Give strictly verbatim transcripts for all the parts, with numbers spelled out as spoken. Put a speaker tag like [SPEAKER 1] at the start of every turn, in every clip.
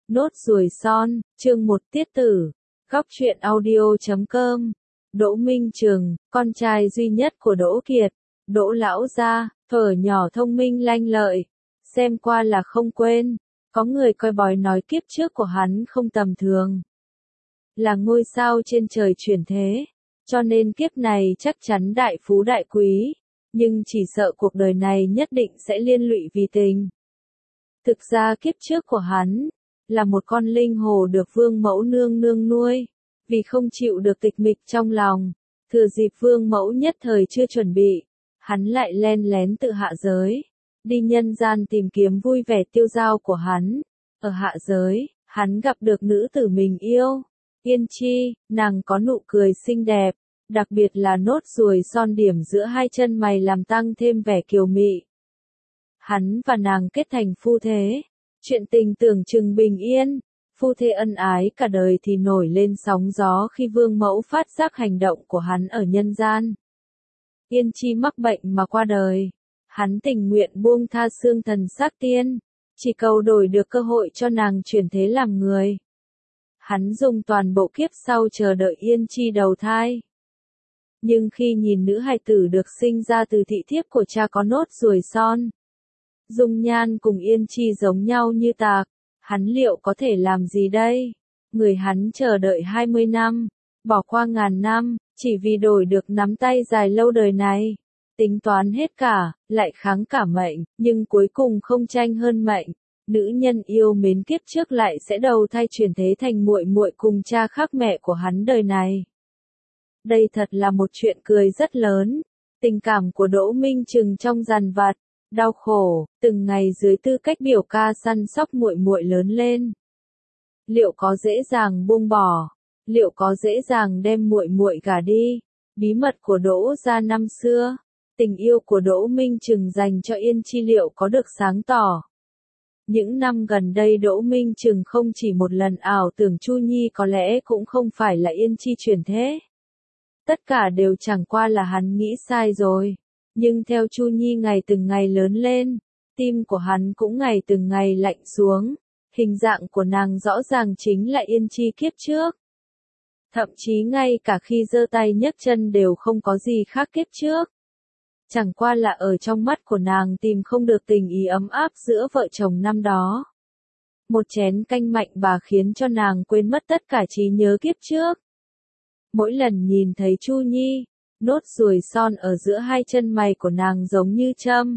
[SPEAKER 1] Nốt ruồi son, chương một tiết tử. Góc truyện audio chấm com. Đỗ Minh Trừng, con trai duy nhất của Đỗ Kiệt, Đỗ lão gia, thuở nhỏ thông minh lanh lợi, xem qua là không quên. Có người coi bói nói kiếp trước của hắn không tầm thường, là ngôi sao trên trời chuyển thế, cho nên kiếp này chắc chắn đại phú đại quý, nhưng chỉ sợ cuộc đời này nhất định sẽ liên lụy vì tình. Thực ra kiếp trước của hắn là một con linh hồ được vương mẫu nương nương nuôi, vì không chịu được tịch mịch trong lòng, thừa dịp vương mẫu nhất thời chưa chuẩn bị, hắn lại len lén tự hạ giới, đi nhân gian tìm kiếm vui vẻ tiêu dao của hắn. Ở hạ giới, hắn gặp được nữ tử mình yêu, Yên Chi, nàng có nụ cười xinh đẹp, đặc biệt là nốt ruồi son điểm giữa hai chân mày làm tăng thêm vẻ kiều mị. Hắn và nàng kết thành phu thế, chuyện tình tưởng chừng bình yên, phu thê ân ái cả đời thì nổi lên sóng gió khi vương mẫu phát giác hành động của hắn ở nhân gian. Yên Chi mắc bệnh mà qua đời, hắn tình nguyện buông tha xương thần xác tiên, chỉ cầu đổi được cơ hội cho nàng chuyển thế làm người. Hắn dùng toàn bộ kiếp sau chờ đợi Yên Chi đầu thai. Nhưng khi nhìn nữ hài tử được sinh ra từ thị thiếp của cha có nốt ruồi son, dung nhan cùng Yên Chi giống nhau như tạc, hắn liệu có thể làm gì đây? Người hắn chờ đợi hai mươi năm, bỏ qua ngàn năm, chỉ vì đổi được nắm tay dài lâu đời này. Tính toán hết cả, lại kháng cả mệnh, nhưng cuối cùng không tranh hơn mệnh. Nữ nhân yêu mến kiếp trước lại sẽ đầu thai chuyển thế thành muội muội cùng cha khác mẹ của hắn đời này. Đây thật là một chuyện cười rất lớn. Tình cảm của Đỗ Minh Trừng trong dằn vặt, đau khổ, từng ngày dưới tư cách biểu ca săn sóc muội muội lớn lên. Liệu có dễ dàng buông bỏ? Liệu có dễ dàng đem muội muội gả đi? Bí mật của Đỗ gia năm xưa, tình yêu của Đỗ Minh Trừng dành cho Yên Chi liệu có được sáng tỏ? Những năm gần đây Đỗ Minh Trừng không chỉ một lần ảo tưởng Chu Nhi có lẽ cũng không phải là Yên Chi chuyển thế. Tất cả đều chẳng qua là hắn nghĩ sai rồi. Nhưng theo Chu Nhi ngày từng ngày lớn lên, tim của hắn cũng ngày từng ngày lạnh xuống. Hình dạng của nàng rõ ràng chính là Yên Chi kiếp trước. Thậm chí ngay cả khi giơ tay nhấc chân đều không có gì khác kiếp trước. Chẳng qua là ở trong mắt của nàng tìm không được tình ý ấm áp giữa vợ chồng năm đó. Một chén canh mạnh bà khiến cho nàng quên mất tất cả trí nhớ kiếp trước. Mỗi lần nhìn thấy Chu Nhi, nốt ruồi son ở giữa hai chân mày của nàng giống như châm.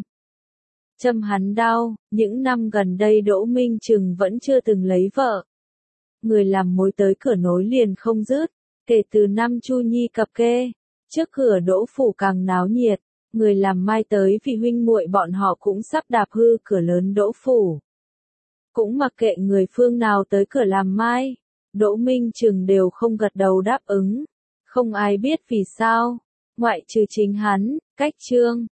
[SPEAKER 1] Châm hắn đau, những năm gần đây Đỗ Minh Trừng vẫn chưa từng lấy vợ. Người làm mối tới cửa nối liền không dứt, kể từ năm Chu Nhi cập kê, trước cửa Đỗ phủ càng náo nhiệt, người làm mai tới vì huynh muội bọn họ cũng sắp đạp hư cửa lớn Đỗ phủ. Cũng mặc kệ người phương nào tới cửa làm mai, Đỗ Minh Trừng đều không gật đầu đáp ứng. Không ai biết vì sao, ngoại trừ chính hắn, Cách Trương,